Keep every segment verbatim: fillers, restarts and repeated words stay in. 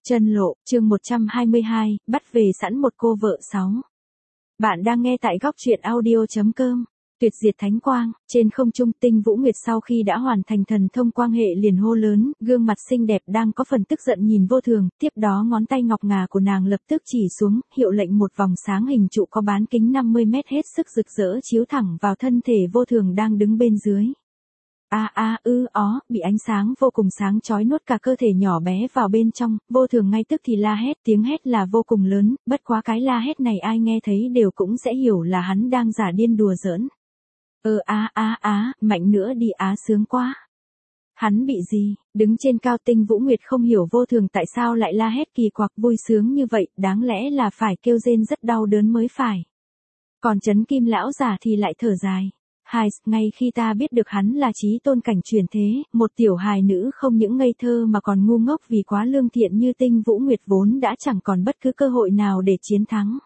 Chân lộ, chương một trăm hai mươi hai, bắt về sẵn một cô vợ sáu. Bạn đang nghe tại góc truyện audio.com. Tuyệt diệt thánh quang, trên không trung Tinh Vũ Nguyệt sau khi đã hoàn thành thần thông quang hệ liền hô lớn, gương mặt xinh đẹp đang có phần tức giận nhìn Vô Thường, tiếp đó ngón tay ngọc ngà của nàng lập tức chỉ xuống, hiệu lệnh một vòng sáng hình trụ có bán kính năm mươi mét hết sức rực rỡ chiếu thẳng vào thân thể Vô Thường đang đứng bên dưới. A a ư ó, bị ánh sáng vô cùng sáng chói nuốt cả cơ thể nhỏ bé vào bên trong, Vô Thường ngay tức thì la hét, tiếng hét là vô cùng lớn, bất quá cái la hét này ai nghe thấy đều cũng sẽ hiểu là hắn đang giả điên đùa giỡn. Ơ á á á, mạnh nữa đi á sướng quá. Hắn bị gì, đứng trên cao Tinh Vũ Nguyệt không hiểu Vô Thường tại sao lại la hét kỳ quặc vui sướng như vậy, đáng lẽ là phải kêu rên rất đau đớn mới phải. Còn Chấn Kim lão giả thì lại thở dài. Hai, ngay khi ta biết được hắn là chí tôn cảnh truyền thế, một tiểu hài nữ không những ngây thơ mà còn ngu ngốc vì quá lương thiện như Tinh Vũ Nguyệt vốn đã chẳng còn bất cứ cơ hội nào để chiến thắng.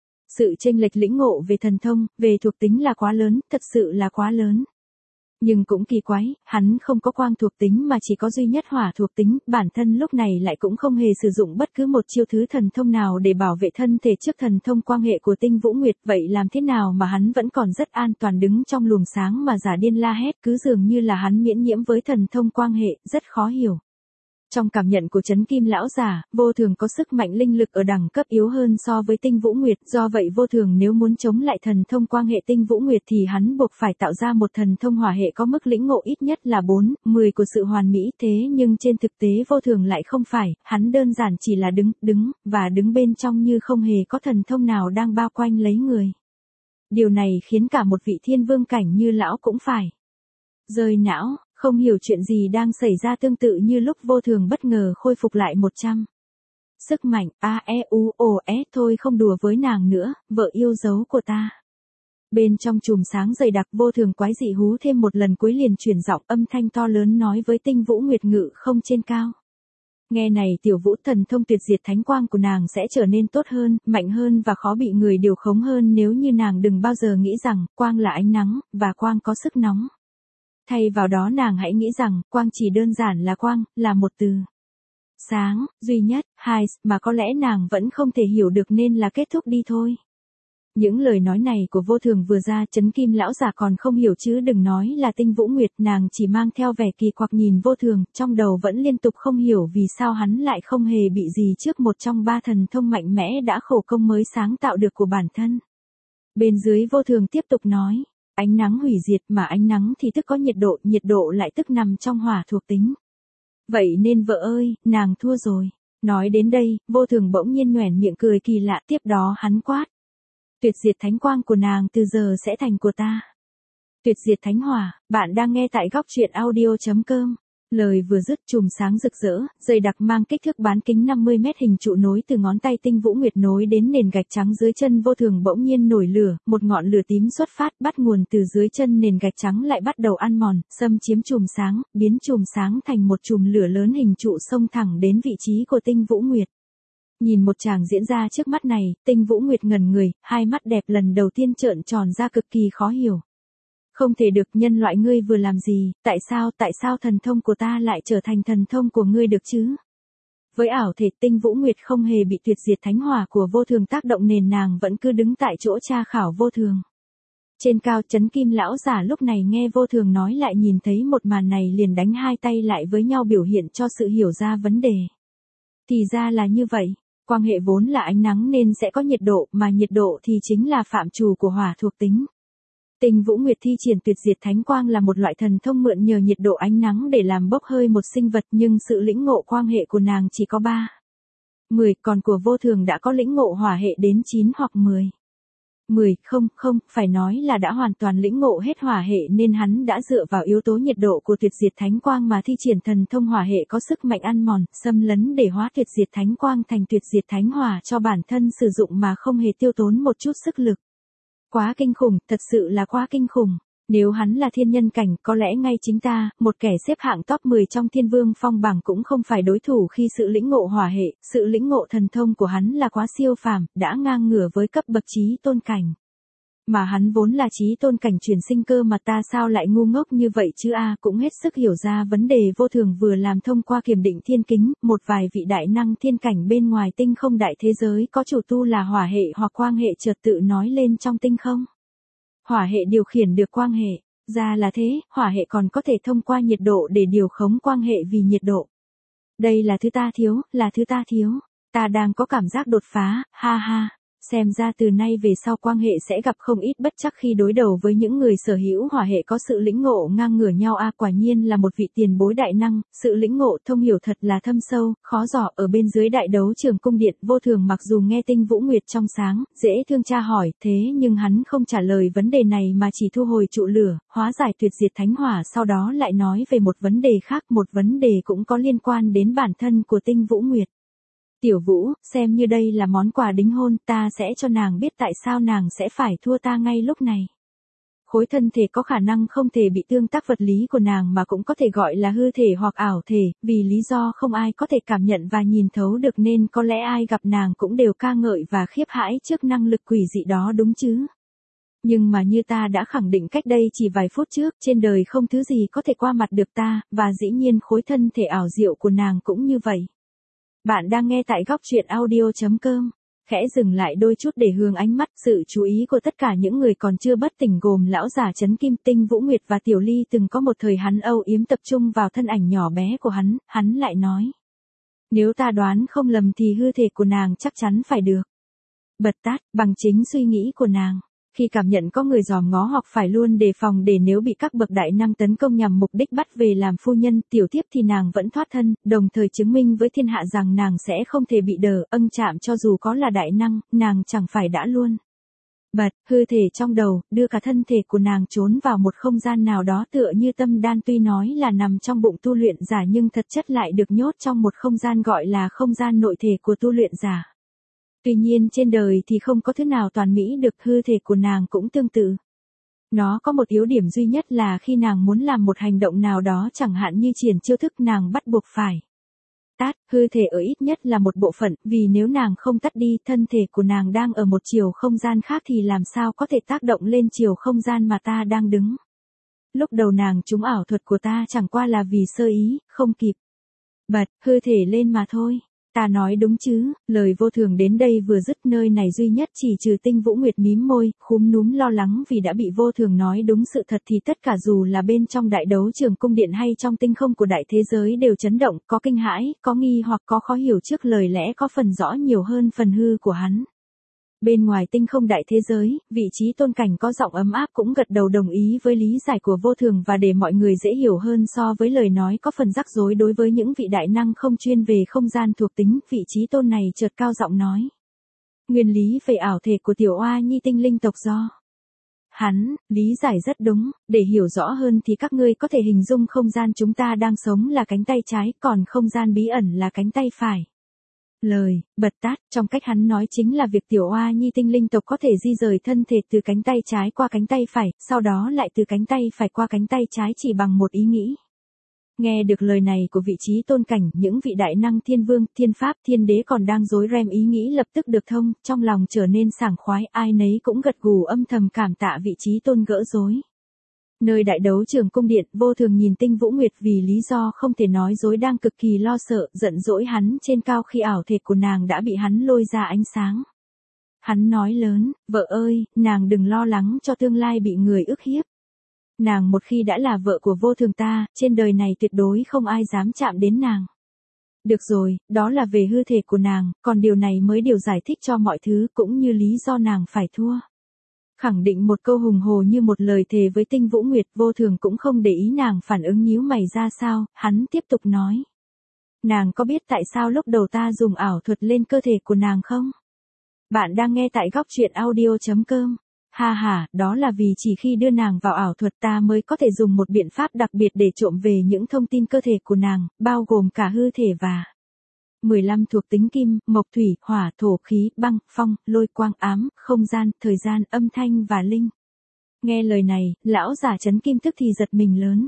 Sự chênh lệch lĩnh ngộ về thần thông, về thuộc tính là quá lớn, thật sự là quá lớn. Nhưng cũng kỳ quái, hắn không có quang thuộc tính mà chỉ có duy nhất hỏa thuộc tính, bản thân lúc này lại cũng không hề sử dụng bất cứ một chiêu thứ thần thông nào để bảo vệ thân thể trước thần thông quang hệ của Tinh Vũ Nguyệt, vậy làm thế nào mà hắn vẫn còn rất an toàn đứng trong luồng sáng mà giả điên la hét, cứ dường như là hắn miễn nhiễm với thần thông quang hệ, rất khó hiểu. Trong cảm nhận của Chấn Kim lão giả, Vô Thường có sức mạnh linh lực ở đẳng cấp yếu hơn so với Tinh Vũ Nguyệt, do vậy Vô Thường nếu muốn chống lại thần thông quang hệ Tinh Vũ Nguyệt thì hắn buộc phải tạo ra một thần thông hỏa hệ có mức lĩnh ngộ ít nhất là bốn, mười của sự hoàn mỹ, thế nhưng trên thực tế Vô Thường lại không phải, hắn đơn giản chỉ là đứng, đứng, và đứng bên trong như không hề có thần thông nào đang bao quanh lấy người. Điều này khiến cả một vị thiên vương cảnh như lão cũng phải rơi não. Không hiểu chuyện gì đang xảy ra tương tự như lúc Vô Thường bất ngờ khôi phục lại một trăm. Sức mạnh, a e u o s thôi không đùa với nàng nữa, vợ yêu dấu của ta. Bên trong chùm sáng dày đặc Vô Thường quái dị hú thêm một lần cuối liền chuyển giọng âm thanh to lớn nói với Tinh Vũ Nguyệt ngự không trên cao. Nghe này tiểu vũ thần thông tuyệt diệt thánh quang của nàng sẽ trở nên tốt hơn, mạnh hơn và khó bị người điều khống hơn nếu như nàng đừng bao giờ nghĩ rằng quang là ánh nắng, và quang có sức nóng. Thay vào đó nàng hãy nghĩ rằng, quang chỉ đơn giản là quang, là một từ. Sáng, duy nhất, hai, mà có lẽ nàng vẫn không thể hiểu được nên là kết thúc đi thôi. Những lời nói này của Vô Thường vừa ra Chấn Kim lão giả còn không hiểu chứ đừng nói là Tinh Vũ Nguyệt, nàng chỉ mang theo vẻ kỳ quặc nhìn Vô Thường, trong đầu vẫn liên tục không hiểu vì sao hắn lại không hề bị gì trước một trong ba thần thông mạnh mẽ đã khổ công mới sáng tạo được của bản thân. Bên dưới Vô Thường tiếp tục nói. Ánh nắng hủy diệt mà ánh nắng thì tức có nhiệt độ, nhiệt độ lại tức nằm trong hỏa thuộc tính. Vậy nên vợ ơi, nàng thua rồi. Nói đến đây, Vô Thường bỗng nhiên nhoẻn miệng cười kỳ lạ, tiếp đó hắn quát. Tuyệt diệt thánh quang của nàng từ giờ sẽ thành của ta. Tuyệt diệt thánh hỏa, bạn đang nghe tại góc truyện audio.com. Lời vừa dứt chùm sáng rực rỡ, dày đặc mang kích thước bán kính năm mươi mét hình trụ nối từ ngón tay Tinh Vũ Nguyệt nối đến nền gạch trắng dưới chân Vô Thường bỗng nhiên nổi lửa, một ngọn lửa tím xuất phát bắt nguồn từ dưới chân nền gạch trắng lại bắt đầu ăn mòn, xâm chiếm chùm sáng, biến chùm sáng thành một chùm lửa lớn hình trụ xông thẳng đến vị trí của Tinh Vũ Nguyệt. Nhìn một tràng diễn ra trước mắt này, Tinh Vũ Nguyệt ngẩn người, hai mắt đẹp lần đầu tiên trợn tròn ra cực kỳ khó hiểu. Không thể được, nhân loại ngươi vừa làm gì, tại sao, tại sao thần thông của ta lại trở thành thần thông của ngươi được chứ? Với ảo thể Tinh Vũ Nguyệt không hề bị tuyệt diệt thánh hỏa của Vô Thường tác động nền nàng vẫn cứ đứng tại chỗ tra khảo Vô Thường. Trên cao Chấn Kim lão giả lúc này nghe Vô Thường nói lại nhìn thấy một màn này liền đánh hai tay lại với nhau biểu hiện cho sự hiểu ra vấn đề. Thì ra là như vậy, quang hệ vốn là ánh nắng nên sẽ có nhiệt độ, mà nhiệt độ thì chính là phạm trù của hỏa thuộc tính. Tinh Vũ Nguyệt thi triển tuyệt diệt thánh quang là một loại thần thông mượn nhờ nhiệt độ ánh nắng để làm bốc hơi một sinh vật nhưng sự lĩnh ngộ quang hệ của nàng chỉ có ba. mười, còn của Vô Thường đã có lĩnh ngộ hỏa hệ đến chín hoặc mười. mười, không, không, phải nói là đã hoàn toàn lĩnh ngộ hết hỏa hệ nên hắn đã dựa vào yếu tố nhiệt độ của tuyệt diệt thánh quang mà thi triển thần thông hỏa hệ có sức mạnh ăn mòn, xâm lấn để hóa tuyệt diệt thánh quang thành tuyệt diệt thánh hỏa cho bản thân sử dụng mà không hề tiêu tốn một chút sức lực. Quá kinh khủng, thật sự là quá kinh khủng. Nếu hắn là thiên nhân cảnh, có lẽ ngay chính ta, một kẻ xếp hạng top mười trong thiên vương phong bảng cũng không phải đối thủ khi sự lĩnh ngộ hỏa hệ, sự lĩnh ngộ thần thông của hắn là quá siêu phàm, đã ngang ngửa với cấp bậc chí tôn cảnh. Mà hắn vốn là chí tôn cảnh truyền sinh cơ mà ta sao lại ngu ngốc như vậy chứ a, cũng hết sức hiểu ra vấn đề Vô Thường vừa làm thông qua kiểm định thiên kính, một vài vị đại năng thiên cảnh bên ngoài tinh không đại thế giới có chủ tu là hỏa hệ hoặc quang hệ chợt tự nói lên trong tinh không. Hỏa hệ điều khiển được quang hệ, ra là thế, hỏa hệ còn có thể thông qua nhiệt độ để điều khống quang hệ vì nhiệt độ. Đây là thứ ta thiếu, là thứ ta thiếu. Ta đang có cảm giác đột phá, ha ha. Xem ra từ nay về sau quang hệ sẽ gặp không ít bất trắc khi đối đầu với những người sở hữu hỏa hệ có sự lĩnh ngộ ngang ngửa nhau a, quả nhiên là một vị tiền bối đại năng, sự lĩnh ngộ thông hiểu thật là thâm sâu, khó dò. Ở bên dưới đại đấu trường cung điện, Vô Thường mặc dù nghe Tinh Vũ Nguyệt trong sáng, dễ thương tra hỏi, thế nhưng hắn không trả lời vấn đề này mà chỉ thu hồi trụ lửa, hóa giải tuyệt diệt thánh hỏa, sau đó lại nói về một vấn đề khác, một vấn đề cũng có liên quan đến bản thân của Tinh Vũ Nguyệt. Tiểu Vũ, xem như đây là món quà đính hôn, ta sẽ cho nàng biết tại sao nàng sẽ phải thua ta ngay lúc này. Khối thân thể có khả năng không thể bị tương tác vật lý của nàng mà cũng có thể gọi là hư thể hoặc ảo thể, vì lý do không ai có thể cảm nhận và nhìn thấu được nên có lẽ ai gặp nàng cũng đều ca ngợi và khiếp hãi trước năng lực quỷ dị đó đúng chứ. Nhưng mà như ta đã khẳng định cách đây chỉ vài phút trước, trên đời không thứ gì có thể qua mặt được ta, và dĩ nhiên khối thân thể ảo diệu của nàng cũng như vậy. Bạn đang nghe tại góc truyện audio chấm com. Khẽ dừng lại đôi chút để hướng ánh mắt sự chú ý của tất cả những người còn chưa bất tỉnh gồm lão giả Trấn Kim, Tinh Vũ Nguyệt và Tiểu Ly. Từng có một thời hắn âu yếm tập trung vào thân ảnh nhỏ bé của hắn, hắn lại nói. Nếu ta đoán không lầm thì hư thể của nàng chắc chắn phải được. Bật tát, bằng chính suy nghĩ của nàng. Khi cảm nhận có người dòm ngó hoặc phải luôn đề phòng để nếu bị các bậc đại năng tấn công nhằm mục đích bắt về làm phu nhân, tiểu thiếp thì nàng vẫn thoát thân, đồng thời chứng minh với thiên hạ rằng nàng sẽ không thể bị đờ âng chạm cho dù có là đại năng, nàng chẳng phải đã luôn. Bật, hư thể trong đầu, đưa cả thân thể của nàng trốn vào một không gian nào đó tựa như tâm đan, tuy nói là nằm trong bụng tu luyện giả nhưng thật chất lại được nhốt trong một không gian gọi là không gian nội thể của tu luyện giả. Tuy nhiên trên đời thì không có thứ nào toàn mỹ được, hư thể của nàng cũng tương tự. Nó có một yếu điểm duy nhất là khi nàng muốn làm một hành động nào đó chẳng hạn như triển chiêu thức nàng bắt buộc phải tát, hư thể ở ít nhất là một bộ phận, vì nếu nàng không tắt đi, thân thể của nàng đang ở một chiều không gian khác thì làm sao có thể tác động lên chiều không gian mà ta đang đứng. Lúc đầu nàng trúng ảo thuật của ta chẳng qua là vì sơ ý, không kịp bật hư thể lên mà thôi. Ta nói đúng chứ, lời Vô Thường đến đây vừa dứt, nơi này duy nhất chỉ trừ Tinh Vũ Nguyệt mím môi, khúm núm lo lắng vì đã bị Vô Thường nói đúng sự thật thì tất cả dù là bên trong đại đấu trường cung điện hay trong tinh không của đại thế giới đều chấn động, có kinh hãi, có nghi hoặc có khó hiểu trước lời lẽ có phần rõ nhiều hơn phần hư của hắn. Bên ngoài tinh không đại thế giới, vị trí tôn cảnh có giọng ấm áp cũng gật đầu đồng ý với lý giải của Vô Thường, và để mọi người dễ hiểu hơn so với lời nói có phần rắc rối đối với những vị đại năng không chuyên về không gian thuộc tính, vị trí tôn này chợt cao giọng nói. Nguyên lý về ảo thể của tiểu oa nhi tinh linh tộc do hắn lý giải rất đúng, để hiểu rõ hơn thì các ngươi có thể hình dung không gian chúng ta đang sống là cánh tay trái, còn không gian bí ẩn là cánh tay phải. Lời, bật tát, trong cách hắn nói chính là việc tiểu oa nhi tinh linh tộc có thể di rời thân thể từ cánh tay trái qua cánh tay phải, sau đó lại từ cánh tay phải qua cánh tay trái chỉ bằng một ý nghĩ. Nghe được lời này của vị trí tôn cảnh, những vị đại năng thiên vương, thiên pháp, thiên đế còn đang rối ren ý nghĩ lập tức được thông, trong lòng trở nên sảng khoái, ai nấy cũng gật gù âm thầm cảm tạ vị trí tôn gỡ rối. Nơi đại đấu trường cung điện, Vô Thường nhìn Tinh Vũ Nguyệt vì lý do không thể nói dối đang cực kỳ lo sợ, giận dỗi hắn trên cao khi ảo thể của nàng đã bị hắn lôi ra ánh sáng. Hắn nói lớn, vợ ơi, nàng đừng lo lắng cho tương lai bị người ức hiếp. Nàng một khi đã là vợ của Vô Thường ta, trên đời này tuyệt đối không ai dám chạm đến nàng. Được rồi, đó là về hư thể của nàng, còn điều này mới điều giải thích cho mọi thứ cũng như lý do nàng phải thua. Khẳng định một câu hùng hồ như một lời thề với Tinh Vũ Nguyệt, Vô Thường cũng không để ý nàng phản ứng nhíu mày ra sao, hắn tiếp tục nói. Nàng có biết tại sao lúc đầu ta dùng ảo thuật lên cơ thể của nàng không? Bạn đang nghe tại góc truyện audio chấm com. Ha ha, đó là vì chỉ khi đưa nàng vào ảo thuật ta mới có thể dùng một biện pháp đặc biệt để trộm về những thông tin cơ thể của nàng, bao gồm cả hư thể và mười lăm thuộc tính kim, mộc thủy, hỏa, thổ, khí, băng, phong, lôi, quang, ám, không gian, thời gian, âm thanh và linh. Nghe lời này, lão giả Trấn Kim tức thì giật mình lớn.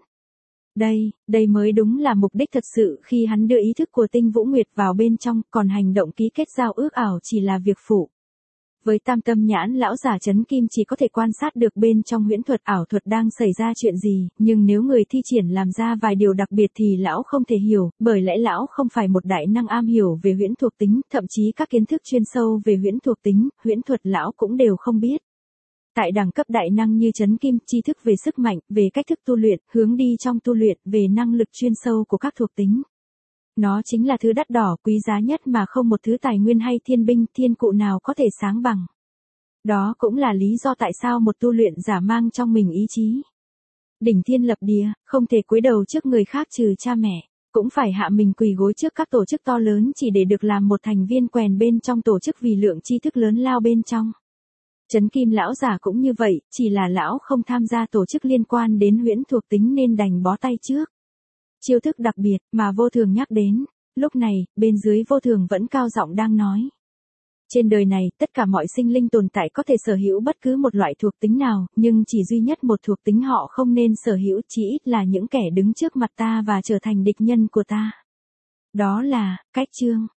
Đây, đây mới đúng là mục đích thật sự khi hắn đưa ý thức của Tinh Vũ Nguyệt vào bên trong, còn hành động ký kết giao ước ảo chỉ là việc phụ. Với tam tâm nhãn lão giả Trấn Kim chỉ có thể quan sát được bên trong huyễn thuật ảo thuật đang xảy ra chuyện gì, nhưng nếu người thi triển làm ra vài điều đặc biệt thì lão không thể hiểu, bởi lẽ lão không phải một đại năng am hiểu về huyễn thuộc tính, thậm chí các kiến thức chuyên sâu về huyễn thuộc tính, huyễn thuật lão cũng đều không biết. Tại đẳng cấp đại năng như Trấn Kim, tri thức về sức mạnh, về cách thức tu luyện, hướng đi trong tu luyện, về năng lực chuyên sâu của các thuộc tính. Nó chính là thứ đắt đỏ, quý giá nhất mà không một thứ tài nguyên hay thiên binh, thiên cụ nào có thể sáng bằng. Đó cũng là lý do tại sao một tu luyện giả mang trong mình ý chí đỉnh thiên lập địa, không thể cúi đầu trước người khác trừ cha mẹ, cũng phải hạ mình quỳ gối trước các tổ chức to lớn chỉ để được làm một thành viên quèn bên trong tổ chức vì lượng tri thức lớn lao bên trong. Trấn Kim lão giả cũng như vậy, chỉ là lão không tham gia tổ chức liên quan đến huyễn thuộc tính nên đành bó tay trước. Chiêu thức đặc biệt mà Vô Thường nhắc đến, lúc này, bên dưới Vô Thường vẫn cao giọng đang nói. Trên đời này, tất cả mọi sinh linh tồn tại có thể sở hữu bất cứ một loại thuộc tính nào, nhưng chỉ duy nhất một thuộc tính họ không nên sở hữu, chỉ ít là những kẻ đứng trước mặt ta và trở thành địch nhân của ta. Đó là, cách chương.